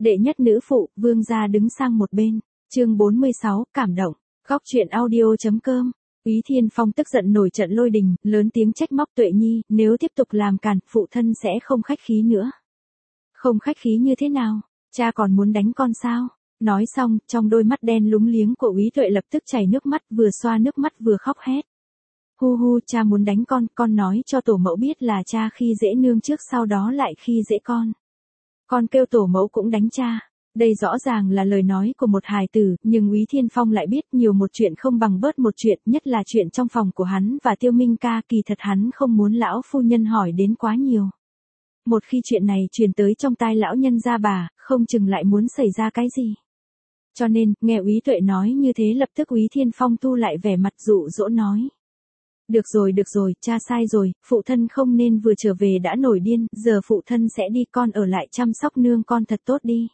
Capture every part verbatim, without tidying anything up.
Đệ nhất nữ phụ, vương gia đứng sang một bên. Chương bốn mươi sáu, cảm động. Góc truyện audio.com. Úy Thiên Phong tức giận nổi trận lôi đình, lớn tiếng trách móc Tuệ Nhi, nếu tiếp tục làm càn, phụ thân sẽ không khách khí nữa. Không khách khí như thế nào? Cha còn muốn đánh con sao? Nói xong, trong đôi mắt đen lúng liếng của Úy Tuệ lập tức chảy nước mắt, vừa xoa nước mắt vừa khóc hét. Hu hu, cha muốn đánh con, con nói cho tổ mẫu biết là cha khi dễ nương trước sau đó lại khi dễ con. Con kêu tổ mẫu cũng đánh cha. Đây rõ ràng là lời nói của một hài tử, nhưng Úy Thiên Phong lại biết nhiều một chuyện không bằng bớt một chuyện, nhất là chuyện trong phòng của hắn và Tiêu Minh ca, kỳ thật hắn không muốn lão phu nhân hỏi đến quá nhiều. Một khi chuyện này truyền tới trong tai lão nhân gia bà, không chừng lại muốn xảy ra cái gì. Cho nên, nghe Úy Tuệ nói như thế lập tức Úy Thiên Phong thu lại vẻ mặt dụ dỗ nói. Được rồi được rồi, cha sai rồi, phụ thân không nên vừa trở về đã nổi điên, giờ phụ thân sẽ đi, con ở lại chăm sóc nương con thật tốt đi.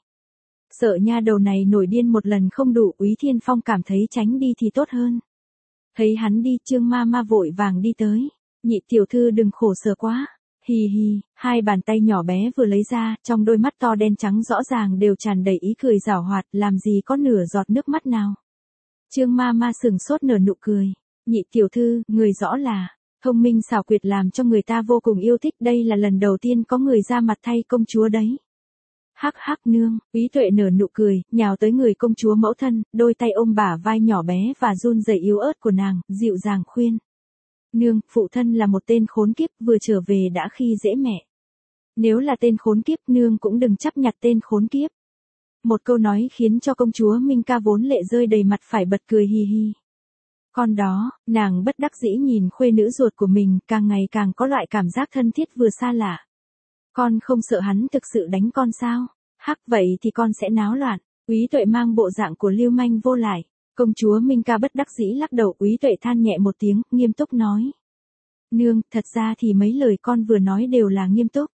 Sợ nha đầu này nổi điên một lần không đủ, Úy Thiên Phong cảm thấy tránh đi thì tốt hơn. Thấy hắn đi, Trương ma ma vội vàng đi tới. Nhị tiểu thư đừng khổ sở quá. Hì hì, hai bàn tay nhỏ bé vừa lấy ra, trong đôi mắt to đen trắng rõ ràng đều tràn đầy ý cười giảo hoạt, làm gì có nửa giọt nước mắt nào. Trương ma ma sừng sốt nở nụ cười. Nhị tiểu thư, người rõ là thông minh xảo quyệt làm cho người ta vô cùng yêu thích, đây là lần đầu tiên có người ra mặt thay công chúa đấy. Hắc hắc nương, Úy Tuệ nở nụ cười, nhào tới người công chúa mẫu thân, đôi tay ôm bả vai nhỏ bé và run rẩy yếu ớt của nàng, dịu dàng khuyên. Nương, phụ thân là một tên khốn kiếp, vừa trở về đã khi dễ mẹ. Nếu là tên khốn kiếp, nương cũng đừng chấp nhặt tên khốn kiếp. Một câu nói khiến cho công chúa Minh ca vốn lệ rơi đầy mặt phải bật cười hi hi. Con đó, nàng bất đắc dĩ nhìn khuê nữ ruột của mình, càng ngày càng có loại cảm giác thân thiết vừa xa lạ. Con không sợ hắn thực sự đánh con sao? Hắc, vậy thì con sẽ náo loạn. Úy Tuệ mang bộ dạng của lưu manh vô lại. Công chúa Minh ca bất đắc dĩ lắc đầu, Úy Tuệ than nhẹ một tiếng, nghiêm túc nói. Nương, thật ra thì mấy lời con vừa nói đều là nghiêm túc.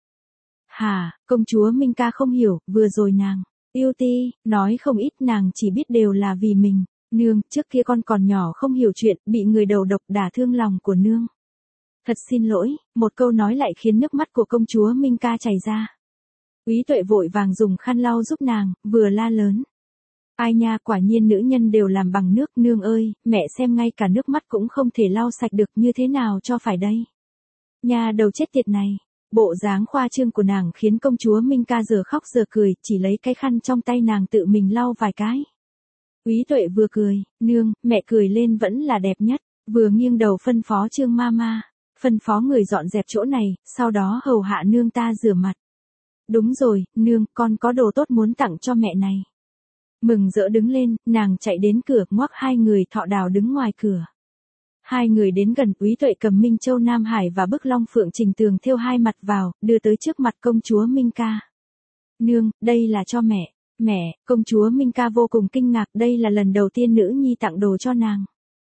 Hà, công chúa Minh ca không hiểu, vừa rồi nàng, yêu ti, nói không ít, nàng chỉ biết đều là vì mình. Nương, trước kia con còn nhỏ không hiểu chuyện, bị người đầu độc đả thương lòng của nương. Thật xin lỗi, một câu nói lại khiến nước mắt của công chúa Minh ca chảy ra. Úy Tuệ vội vàng dùng khăn lau giúp nàng, vừa la lớn. Ai nha, quả nhiên nữ nhân đều làm bằng nước, nương ơi, mẹ xem ngay cả nước mắt cũng không thể lau sạch được, như thế nào cho phải đây. Nha đầu chết tiệt này, bộ dáng khoa trương của nàng khiến công chúa Minh ca giờ khóc giờ cười, chỉ lấy cái khăn trong tay nàng tự mình lau vài cái. Úy Tuệ vừa cười, nương, mẹ cười lên vẫn là đẹp nhất, vừa nghiêng đầu phân phó Trương ma ma, phân phó người dọn dẹp chỗ này, sau đó hầu hạ nương ta rửa mặt. Đúng rồi, nương, con có đồ tốt muốn tặng cho mẹ này. Mừng rỡ đứng lên, nàng chạy đến cửa, ngoắc hai người thọ đào đứng ngoài cửa. Hai người đến gần, Úy Tuệ cầm Minh Châu Nam Hải và bức long phượng trình tường thêu hai mặt vào, đưa tới trước mặt công chúa Minh ca. Nương, đây là cho mẹ. Mẹ, công chúa Minh ca vô cùng kinh ngạc, đây là lần đầu tiên nữ nhi tặng đồ cho nàng.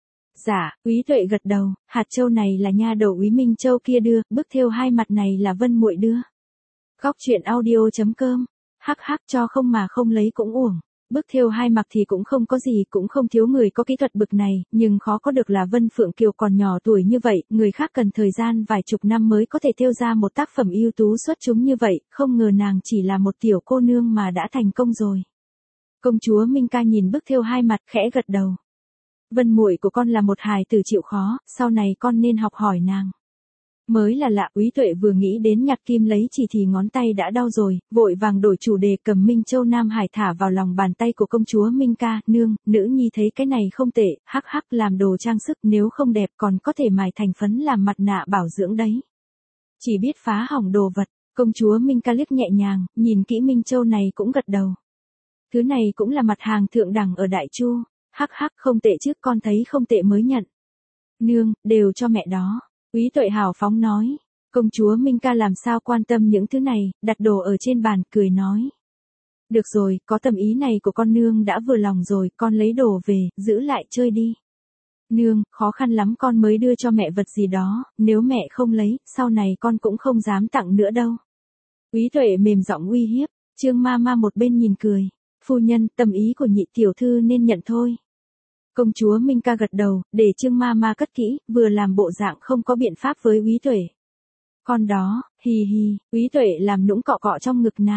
Dạ, Úy Tuệ gật đầu, hạt châu này là nha đầu Úy Minh Châu kia đưa, bức thêu hai mặt này là Vân muội đưa. Góc truyện audio.com. Hắc hắc, cho không mà không lấy cũng uổng. Bức thêu hai mặt thì cũng không có gì, cũng không thiếu người có kỹ thuật bực này, nhưng khó có được là Vân Phượng Kiều còn nhỏ tuổi như vậy, người khác cần thời gian vài chục năm mới có thể thêu ra một tác phẩm ưu tú xuất chúng như vậy, không ngờ nàng chỉ là một tiểu cô nương mà đã thành công rồi. Công chúa Minh ca nhìn bức thêu hai mặt khẽ gật đầu. Vân muội của con là một hài tử chịu khó, sau này con nên học hỏi nàng. Mới là lạ, Úy Tuệ vừa nghĩ đến nhặt kim lấy chỉ thì ngón tay đã đau rồi, vội vàng đổi chủ đề cầm Minh Châu Nam Hải thả vào lòng bàn tay của công chúa Minh ca, nương, nữ nhi thấy cái này không tệ, hắc hắc làm đồ trang sức, nếu không đẹp còn có thể mài thành phấn làm mặt nạ bảo dưỡng đấy. Chỉ biết phá hỏng đồ vật, công chúa Minh ca liếc nhẹ nhàng, nhìn kỹ Minh Châu này cũng gật đầu. Thứ này cũng là mặt hàng thượng đẳng ở Đại Chu, hắc hắc không tệ chứ, con thấy không tệ mới nhận. Nương, đều cho mẹ đó. Úy Tuệ hào phóng nói, công chúa Minh ca làm sao quan tâm những thứ này, đặt đồ ở trên bàn, cười nói. Được rồi, có tâm ý này của con nương đã vừa lòng rồi, con lấy đồ về, giữ lại chơi đi. Nương, khó khăn lắm con mới đưa cho mẹ vật gì đó, nếu mẹ không lấy, sau này con cũng không dám tặng nữa đâu. Úy Tuệ mềm giọng uy hiếp, Trương ma ma một bên nhìn cười, phu nhân, tâm ý của nhị tiểu thư nên nhận thôi. Công chúa Minh ca gật đầu, để Trương ma ma cất kỹ, vừa làm bộ dạng không có biện pháp với Úy Tuệ. Con đó, hì hì, Úy Tuệ làm nũng cọ cọ trong ngực nàng.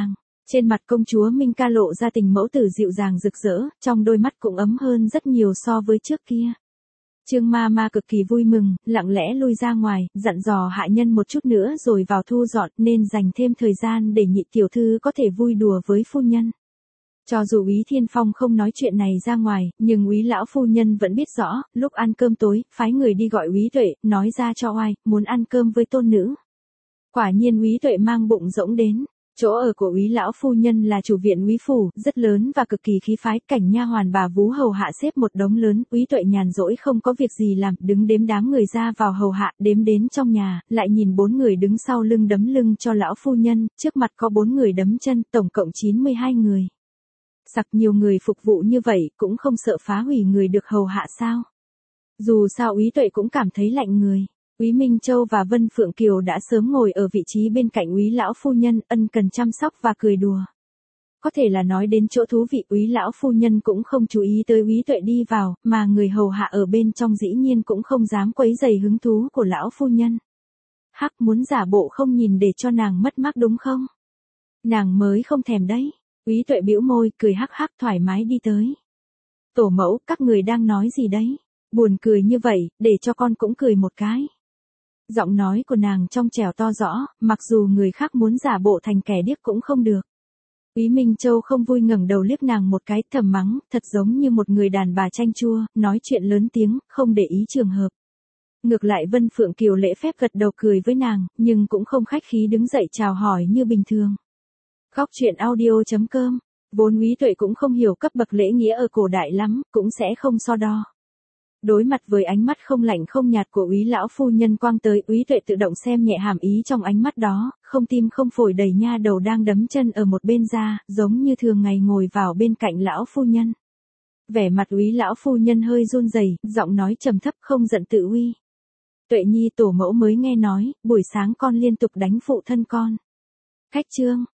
Trên mặt công chúa Minh Ca lộ ra tình mẫu tử dịu dàng rực rỡ, trong đôi mắt cũng ấm hơn rất nhiều so với trước kia. Trương ma ma cực kỳ vui mừng, lặng lẽ lui ra ngoài, dặn dò hạ nhân một chút nữa rồi vào thu dọn, nên dành thêm thời gian để nhị tiểu thư có thể vui đùa với phu nhân. Cho dù Úy Thiên Phong không nói chuyện này ra ngoài, nhưng Úy lão phu nhân vẫn biết rõ, lúc ăn cơm tối, phái người đi gọi Úy Tuệ, nói ra cho oai, muốn ăn cơm với tôn nữ. Quả nhiên Úy Tuệ mang bụng rỗng đến. Chỗ ở của Úy lão phu nhân là chủ viện Úy phủ, rất lớn và cực kỳ khí phái, cảnh nha hoàn bà vú hầu hạ xếp một đống lớn, Úy Tuệ nhàn rỗi không có việc gì làm, đứng đếm đám người ra vào hầu hạ, đếm đến trong nhà, lại nhìn bốn người đứng sau lưng đấm lưng cho lão phu nhân, trước mặt có bốn người đấm chân, tổng cộng chín mươi hai người. Sặc nhiều người phục vụ như vậy, cũng không sợ phá hủy người được hầu hạ sao? Dù sao Úy Tuệ cũng cảm thấy lạnh người. Úy Minh Châu và Vân Phượng Kiều đã sớm ngồi ở vị trí bên cạnh Úy lão phu nhân, ân cần chăm sóc và cười đùa. Có thể là nói đến chỗ thú vị, Úy lão phu nhân cũng không chú ý tới Úy Tuệ đi vào, mà người hầu hạ ở bên trong dĩ nhiên cũng không dám quấy rầy hứng thú của lão phu nhân. Hắc, muốn giả bộ không nhìn để cho nàng mất mát đúng không? Nàng mới không thèm đấy. Úy Tuệ bĩu môi, cười hắc hắc thoải mái đi tới. Tổ mẫu, các người đang nói gì đấy? Buồn cười như vậy, để cho con cũng cười một cái. Giọng nói của nàng trong trẻo to rõ, mặc dù người khác muốn giả bộ thành kẻ điếc cũng không được. Úy Minh Châu không vui ngẩng đầu liếc nàng một cái, thầm mắng, thật giống như một người đàn bà chanh chua, nói chuyện lớn tiếng, không để ý trường hợp. Ngược lại Vân Phượng Kiều lễ phép gật đầu cười với nàng, nhưng cũng không khách khí đứng dậy chào hỏi như bình thường. Góc truyện audio chấm com, vốn Úy Tuệ cũng không hiểu cấp bậc lễ nghĩa ở cổ đại lắm, cũng sẽ không so đo. Đối mặt với ánh mắt không lạnh không nhạt của Úy lão phu nhân quang tới, Úy Tuệ tự động xem nhẹ hàm ý trong ánh mắt đó, không tim không phổi đẩy nha đầu đang đấm chân ở một bên ra, giống như thường ngày ngồi vào bên cạnh lão phu nhân. Vẻ mặt Úy lão phu nhân hơi run rẩy, giọng nói trầm thấp không giận tự uy. Tuệ nhi tổ mẫu mới nghe nói, buổi sáng con liên tục đánh phụ thân con. Khách trương,